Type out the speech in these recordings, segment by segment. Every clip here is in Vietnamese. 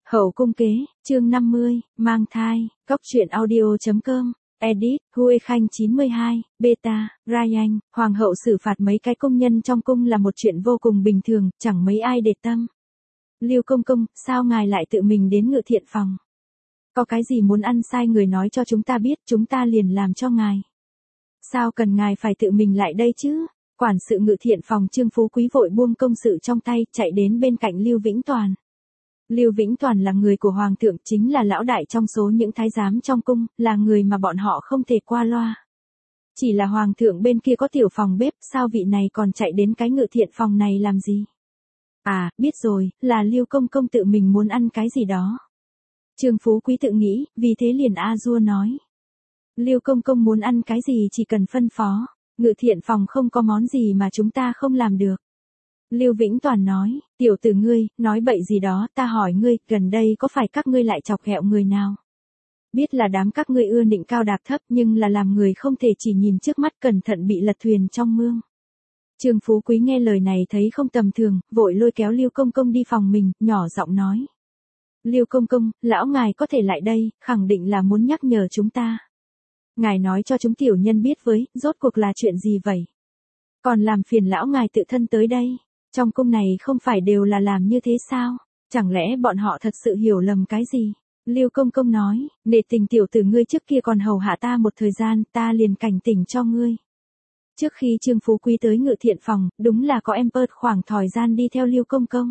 Hậu cung kế, chương 50, mang thai, Cóc truyện audio.com, edit, Huê Khanh 92, beta, Ryan, hoàng hậu xử phạt mấy cái công nhân trong cung là một chuyện vô cùng bình thường, chẳng mấy ai để tâm. Lưu công công, sao ngài lại tự mình đến Ngự Thiện phòng? Có cái gì muốn ăn sai người nói cho chúng ta biết, chúng ta liền làm cho ngài. Sao cần ngài phải tự mình lại đây chứ? Quản sự Ngự Thiện phòng Trương Phú Quý vội buông công sự trong tay, chạy đến bên cạnh Lưu Vĩnh Toàn. Lưu Vĩnh Toàn là người của Hoàng thượng, chính là lão đại trong số những thái giám trong cung, là người mà bọn họ không thể qua loa. Chỉ là Hoàng thượng bên kia có tiểu phòng bếp, sao vị này còn chạy đến cái Ngự Thiện phòng này làm gì? À, biết rồi, là Lưu công công tự mình muốn ăn cái gì đó. Trương Phú Quý tự nghĩ, vì thế liền a dua nói. Lưu công công muốn ăn cái gì chỉ cần phân phó, Ngự Thiện phòng không có món gì mà chúng ta không làm được. Lưu Vĩnh Toàn nói, tiểu tử ngươi, nói bậy gì đó, ta hỏi ngươi, gần đây có phải các ngươi lại chọc ghẹo người nào? Biết là đám các ngươi ưa nịnh cao đạp thấp nhưng là làm người không thể chỉ nhìn trước mắt, cẩn thận bị lật thuyền trong mương. Trương Phú Quý nghe lời này thấy không tầm thường, vội lôi kéo Lưu công công đi phòng mình, nhỏ giọng nói. Lưu công công, lão ngài có thể lại đây, khẳng định là muốn nhắc nhở chúng ta. Ngài nói cho chúng tiểu nhân biết với, rốt cuộc là chuyện gì vậy? Còn làm phiền lão ngài tự thân tới đây. Trong cung này không phải đều là làm như thế sao? Chẳng lẽ bọn họ thật sự hiểu lầm cái gì? Lưu công công nói, nể tình tiểu tử ngươi trước kia còn hầu hạ ta một thời gian, ta liền cảnh tỉnh cho ngươi. Trước khi Trương Phú Quý tới Ngự Thiện phòng, đúng là có em Pert khoảng thời gian đi theo Lưu công công.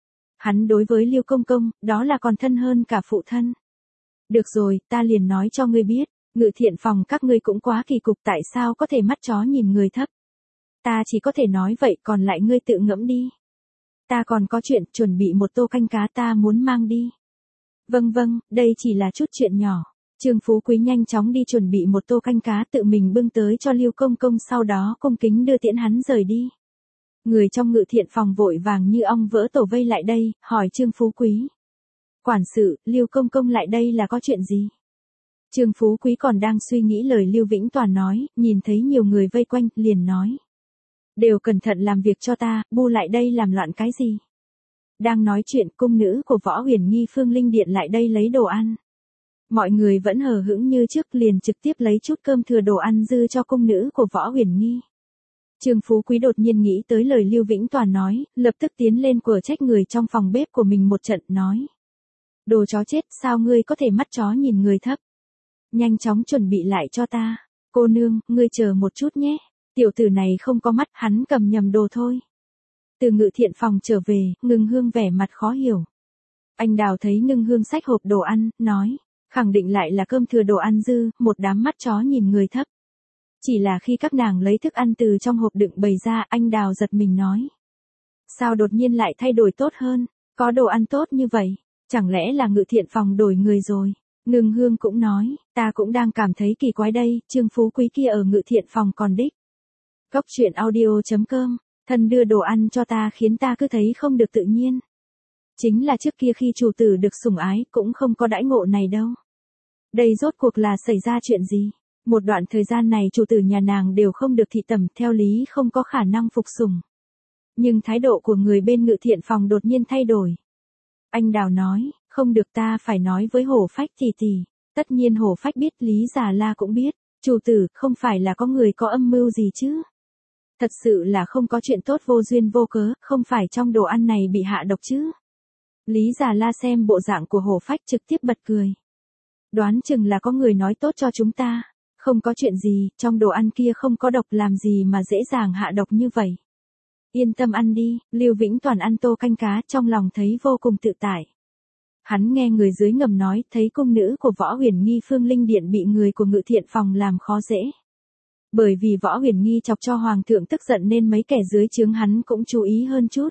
Hắn đối với Lưu công công, đó là còn thân hơn cả phụ thân. Được rồi, ta liền nói cho ngươi biết, Ngự Thiện phòng các ngươi cũng quá kỳ cục, tại sao có thể mắt chó nhìn người thấp. Ta chỉ có thể nói vậy, còn lại ngươi tự ngẫm đi. Ta còn có chuyện, chuẩn bị một tô canh cá ta muốn mang đi. Vâng, đây chỉ là chút chuyện nhỏ. Trương Phú Quý nhanh chóng đi chuẩn bị một tô canh cá tự mình bưng tới cho Lưu công công, sau đó cung kính đưa tiễn hắn rời đi. Người trong Ngự Thiện phòng vội vàng như ong vỡ tổ vây lại đây, hỏi Trương Phú Quý. Quản sự, Lưu công công lại đây là có chuyện gì? Trương Phú Quý còn đang suy nghĩ lời Lưu Vĩnh Toàn nói, nhìn thấy nhiều người vây quanh, liền nói. Đều cẩn thận làm việc cho ta, bu lại đây làm loạn cái gì? Đang nói chuyện, cung nữ của Võ Huyền Nghi Phương Linh Điện lại đây lấy đồ ăn. Mọi người vẫn hờ hững như trước, liền trực tiếp lấy chút cơm thừa đồ ăn dư cho cung nữ của Võ Huyền Nghi. Trương Phú Quý đột nhiên nghĩ tới lời Lưu Vĩnh Toàn nói, lập tức tiến lên quở trách người trong phòng bếp của mình một trận, nói. Đồ chó chết, sao ngươi có thể mắt chó nhìn người thấp? Nhanh chóng chuẩn bị lại cho ta. Cô nương, ngươi chờ một chút nhé. Tiểu tử này không có mắt, hắn cầm nhầm đồ thôi. Từ Ngự Thiện phòng trở về, Ngưng Hương vẻ mặt khó hiểu. Anh Đào thấy Ngưng Hương xách hộp đồ ăn, nói, khẳng định lại là cơm thừa đồ ăn dư, một đám mắt chó nhìn người thấp. Chỉ là khi các nàng lấy thức ăn từ trong hộp đựng bày ra, anh Đào giật mình nói. Sao đột nhiên lại thay đổi tốt hơn, có đồ ăn tốt như vậy, chẳng lẽ là Ngự Thiện phòng đổi người rồi? Ngưng Hương cũng nói, ta cũng đang cảm thấy kỳ quái đây, Trương Phú Quý kia ở Ngự Thiện phòng còn đích. Cóc truyện audio.com, thân đưa đồ ăn cho ta khiến ta cứ thấy không được tự nhiên. Chính là trước kia khi chủ tử được sủng ái cũng không có đãi ngộ này đâu. Đây rốt cuộc là xảy ra chuyện gì? Một đoạn thời gian này chủ tử nhà nàng đều không được thị tẩm, theo lý không có khả năng phục sủng. Nhưng thái độ của người bên Ngự Thiện phòng đột nhiên thay đổi. Anh Đào nói, không được, ta phải nói với Hổ Phách tỷ. Tất nhiên Hổ Phách biết, Lý Già La cũng biết. Chủ tử, không phải là có người có âm mưu gì chứ? Thật sự là không có chuyện tốt vô duyên vô cớ, không phải trong đồ ăn này bị hạ độc chứ? Lý Già La xem bộ dạng của Hổ Phách trực tiếp bật cười. Đoán chừng là có người nói tốt cho chúng ta. Không có chuyện gì, trong đồ ăn kia không có độc, làm gì mà dễ dàng hạ độc như vậy. Yên tâm ăn đi. Lưu Vĩnh Toàn ăn tô canh cá trong lòng thấy vô cùng tự tại. Hắn nghe người dưới ngầm nói, thấy cung nữ của Võ Huyền Nghi Phương Linh Điện bị người của Ngự Thiện phòng làm khó dễ. Bởi vì Võ Huyền Nghi chọc cho Hoàng thượng tức giận nên mấy kẻ dưới trướng hắn cũng chú ý hơn chút.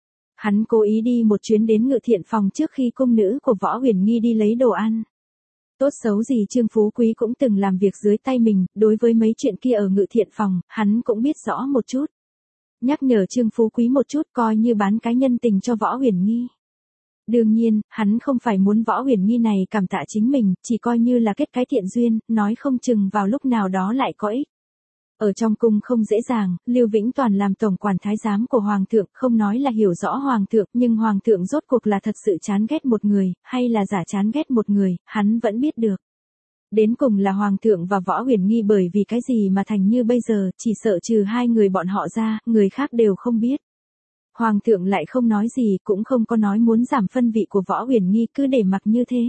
Hắn cố ý đi một chuyến đến Ngự Thiện phòng trước khi cung nữ của Võ Huyền Nghi đi lấy đồ ăn. Tốt xấu gì Trương Phú Quý cũng từng làm việc dưới tay mình, đối với mấy chuyện kia ở Ngự Thiện phòng, hắn cũng biết rõ một chút. Nhắc nhở Trương Phú Quý một chút, coi như bán cái nhân tình cho Võ Huyền Nghi. Đương nhiên, hắn không phải muốn Võ Huyền Nghi này cảm tạ chính mình, chỉ coi như là kết cái thiện duyên, nói không chừng vào lúc nào đó lại có ích. Ở trong cung không dễ dàng, Lưu Vĩnh Toàn làm tổng quản thái giám của Hoàng thượng, không nói là hiểu rõ Hoàng thượng, nhưng Hoàng thượng rốt cuộc là thật sự chán ghét một người, hay là giả chán ghét một người, hắn vẫn biết được. Đến cùng là Hoàng thượng và Võ Huyền Nghi bởi vì cái gì mà thành như bây giờ, chỉ sợ trừ hai người bọn họ ra, người khác đều không biết. Hoàng thượng lại không nói gì, cũng không có nói muốn giảm phân vị của Võ Huyền Nghi, cứ để mặc như thế.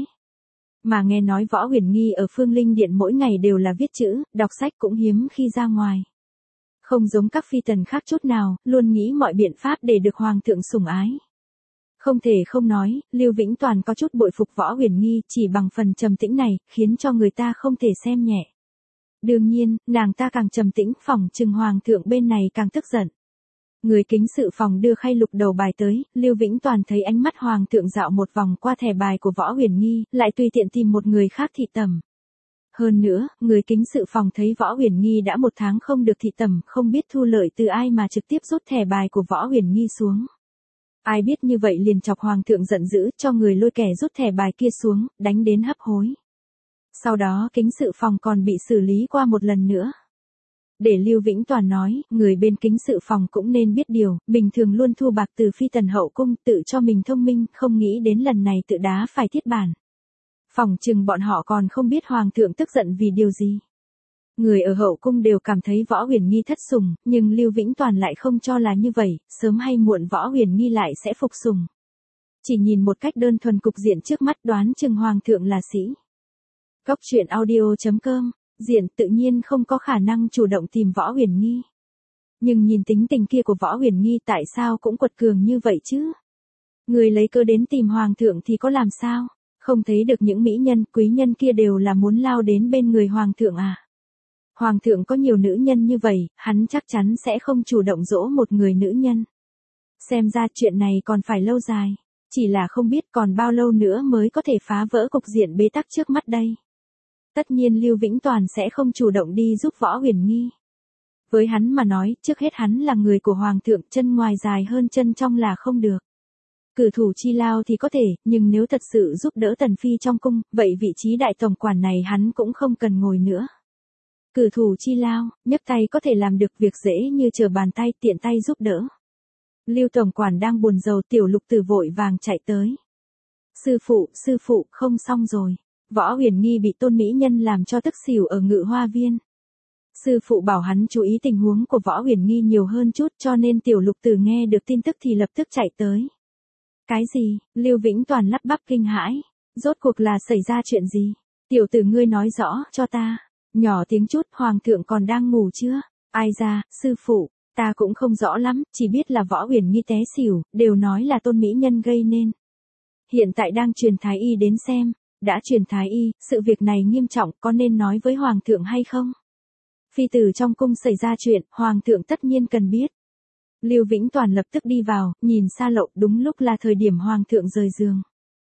Mà nghe nói Võ Huyền Nghi ở Phương Linh Điện mỗi ngày đều là viết chữ, đọc sách cũng hiếm khi ra ngoài. Không giống các phi tần khác chút nào, luôn nghĩ mọi biện pháp để được Hoàng thượng sủng ái. Không thể không nói, Lưu Vĩnh Toàn có chút bội phục Võ Huyền Nghi, chỉ bằng phần trầm tĩnh này, khiến cho người ta không thể xem nhẹ. Đương nhiên, nàng ta càng trầm tĩnh, phỏng chừng Hoàng thượng bên này càng tức giận. Người kính sự phòng đưa khay lục đầu bài tới, Lưu Vĩnh Toàn thấy ánh mắt Hoàng thượng dạo một vòng qua thẻ bài của Võ Huyền Nghi, lại tùy tiện tìm một người khác thị tẩm. Hơn nữa, người kính sự phòng thấy Võ Huyền Nghi đã 1 tháng không được thị tẩm, không biết thu lợi từ ai mà trực tiếp rút thẻ bài của Võ Huyền Nghi xuống. Ai biết như vậy liền chọc Hoàng thượng giận dữ, cho người lôi kẻ rút thẻ bài kia xuống, đánh đến hấp hối. Sau đó kính sự phòng còn bị xử lý qua một lần nữa. Để Lưu Vĩnh Toàn nói, người bên kính sự phòng cũng nên biết điều, bình thường luôn thu bạc từ phi tần hậu cung, tự cho mình thông minh, không nghĩ đến lần này tự đá phải thiết bản. Phỏng chừng bọn họ còn không biết Hoàng thượng tức giận vì điều gì. Người ở hậu cung đều cảm thấy Võ Huyền Nghi thất sủng, nhưng Lưu Vĩnh Toàn lại không cho là như vậy, sớm hay muộn Võ Huyền Nghi lại sẽ phục sủng. Chỉ nhìn một cách đơn thuần cục diện trước mắt đoán chừng Hoàng thượng là sĩ. Góc truyện audio.com, diện tự nhiên không có khả năng chủ động tìm Võ Huyền Nghi. Nhưng nhìn tính tình kia của Võ Huyền Nghi tại sao cũng quật cường như vậy chứ? Người lấy cớ đến tìm Hoàng thượng thì có làm sao? Không thấy được những mỹ nhân, quý nhân kia đều là muốn lao đến bên người Hoàng thượng à? Hoàng thượng có nhiều nữ nhân như vậy, hắn chắc chắn sẽ không chủ động dỗ một người nữ nhân. Xem ra chuyện này còn phải lâu dài, chỉ là không biết còn bao lâu nữa mới có thể phá vỡ cục diện bế tắc trước mắt đây. Tất nhiên Lưu Vĩnh Toàn sẽ không chủ động đi giúp Võ Huyền Nghi. Với hắn mà nói, trước hết hắn là người của Hoàng thượng, chân ngoài dài hơn chân trong là không được. Cử thủ chi lao thì có thể, nhưng nếu thật sự giúp đỡ Tần Phi trong cung, vậy vị trí đại tổng quản này hắn cũng không cần ngồi nữa. Cử thủ chi lao, nhấc tay có thể làm được việc dễ như trở bàn tay, tiện tay giúp đỡ. Lưu tổng quản đang buồn rầu, Tiểu Lục Tử vội vàng chạy tới. Sư phụ, không xong rồi. Võ Huyền Nghi bị Tôn mỹ nhân làm cho tức xỉu ở Ngự Hoa Viên. Sư phụ bảo hắn chú ý tình huống của Võ Huyền Nghi nhiều hơn chút, cho nên Tiểu Lục Tử nghe được tin tức thì lập tức chạy tới. Cái gì? Lưu Vĩnh Toàn lắp bắp kinh hãi. Rốt cuộc là xảy ra chuyện gì? Tiểu tử ngươi nói rõ cho ta. Nhỏ tiếng chút, Hoàng thượng còn đang ngủ chưa? Ai ra, sư phụ, ta cũng không rõ lắm, chỉ biết là Võ Huyền Nghi té xỉu, đều nói là Tôn mỹ nhân gây nên. Hiện tại đang truyền thái y đến xem. Đã truyền thái y, sự việc này nghiêm trọng, có nên nói với Hoàng thượng hay không? Phi tử trong cung xảy ra chuyện, Hoàng thượng tất nhiên cần biết. Lưu Vĩnh Toàn lập tức đi vào, nhìn Sa Lậu, đúng lúc là thời điểm Hoàng thượng rời giường.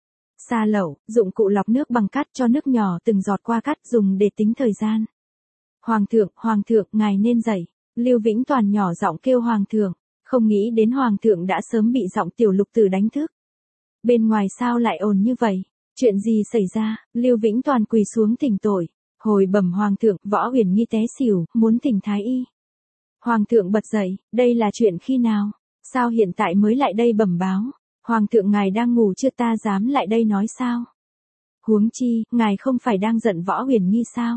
Sa Lậu, dụng cụ lọc nước bằng cát, cho nước nhỏ từng giọt qua cát, dùng để tính thời gian. Hoàng thượng, ngài nên dậy. Lưu Vĩnh Toàn nhỏ giọng kêu Hoàng thượng, không nghĩ đến Hoàng thượng đã sớm bị giọng Tiểu Lục Tử đánh thức. Bên ngoài sao lại ồn như vậy? Chuyện gì xảy ra? Lưu Vĩnh Toàn quỳ xuống thỉnh tội, hồi bẩm Hoàng thượng, Võ Huyền Nghi té xỉu, muốn thỉnh thái y. Hoàng thượng bật dậy, đây là chuyện khi nào? Sao hiện tại mới lại đây bẩm báo? Hoàng thượng ngài đang ngủ chưa, ta dám lại đây nói sao? Huống chi, ngài không phải đang giận Võ Huyền Nghi sao?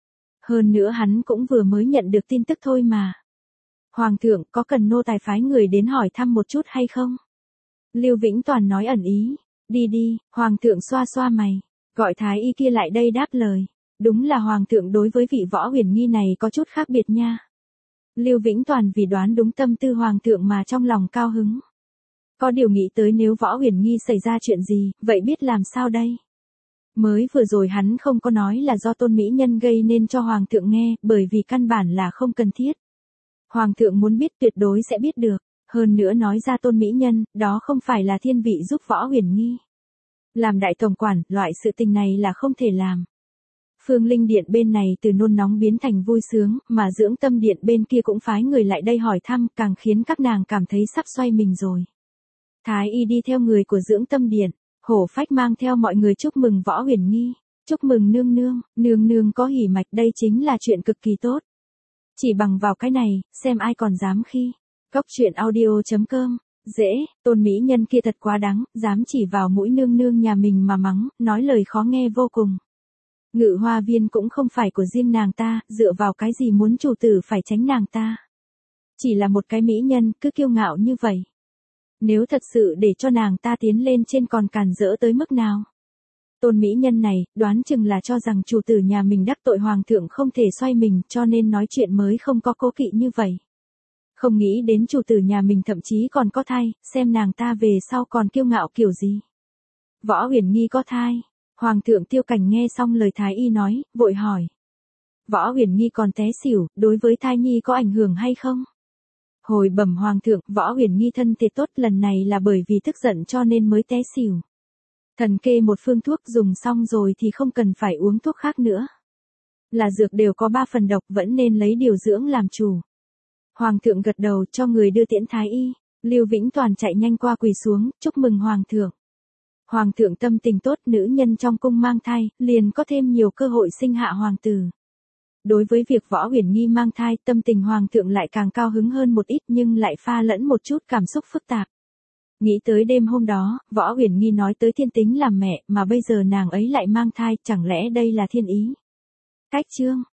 Hơn nữa hắn cũng vừa mới nhận được tin tức thôi mà. Hoàng thượng, có cần nô tài phái người đến hỏi thăm một chút hay không? Lưu Vĩnh Toàn nói ẩn ý. Đi, Hoàng thượng xoa xoa mày, gọi thái y kia lại đây đáp lời. Đúng là Hoàng thượng đối với vị Võ Huyền Nghi này có chút khác biệt nha. Lưu Vĩnh Toàn vì đoán đúng tâm tư Hoàng thượng mà trong lòng cao hứng. Có điều nghĩ tới nếu Võ Huyền Nghi xảy ra chuyện gì, vậy biết làm sao đây? Mới vừa rồi hắn không có nói là do Tôn mỹ nhân gây nên cho Hoàng thượng nghe, bởi vì căn bản là không cần thiết. Hoàng thượng muốn biết tuyệt đối sẽ biết được. Hơn nữa nói ra Tôn mỹ nhân, đó không phải là thiên vị giúp Võ Huyền Nghi. Làm đại tổng quản, loại sự tình này là không thể làm. Phương Linh Điện bên này từ nôn nóng biến thành vui sướng, mà Dưỡng Tâm Điện bên kia cũng phái người lại đây hỏi thăm, càng khiến các nàng cảm thấy sắp xoay mình rồi. Thái y đi theo người của Dưỡng Tâm Điện, Hổ Phách mang theo mọi người chúc mừng Võ Huyền Nghi. Chúc mừng nương nương có hỉ mạch, đây chính là chuyện cực kỳ tốt. Chỉ bằng vào cái này, xem ai còn dám khi. Cóc truyện audio.com. Dễ, Tôn mỹ nhân kia thật quá đáng, dám chỉ vào mũi nương nương nhà mình mà mắng, nói lời khó nghe vô cùng. Ngự hoa viên cũng không phải của riêng nàng ta, dựa vào cái gì muốn chủ tử phải tránh nàng ta. Chỉ là một cái mỹ nhân, cứ kiêu ngạo như vậy. Nếu thật sự để cho nàng ta tiến lên trên còn cản rỡ tới mức nào. Tôn mỹ nhân này, đoán chừng là cho rằng chủ tử nhà mình đắc tội hoàng thượng không thể xoay mình cho nên nói chuyện mới không có cố kỵ như vậy. Không nghĩ đến chủ tử nhà mình thậm chí còn có thai, xem nàng ta về sau còn kiêu ngạo kiểu gì. Võ Huyền Nghi có thai. Hoàng thượng Tiêu Cảnh nghe xong lời thái y nói, vội hỏi. Võ Huyền Nghi còn té xỉu, đối với thai nhi có ảnh hưởng hay không? Hồi bẩm hoàng thượng, Võ Huyền Nghi thân thể tốt, lần này là bởi vì tức giận cho nên mới té xỉu. Thần kê một phương thuốc dùng xong rồi thì không cần phải uống thuốc khác nữa. Là dược đều có 3 phần độc, vẫn nên lấy điều dưỡng làm chủ. Hoàng thượng gật đầu cho người đưa tiễn thái y. Lưu Vĩnh Toàn chạy nhanh qua quỳ xuống, chúc mừng hoàng thượng. Hoàng thượng tâm tình tốt, nữ nhân trong cung mang thai, liền có thêm nhiều cơ hội sinh hạ hoàng tử. Đối với việc Võ Huyền Nghi mang thai, tâm tình hoàng thượng lại càng cao hứng hơn một ít nhưng lại pha lẫn một chút cảm xúc phức tạp. Nghĩ tới đêm hôm đó, Võ Huyền Nghi nói tới thiên tính làm mẹ, mà bây giờ nàng ấy lại mang thai, chẳng lẽ đây là thiên ý? Cách chương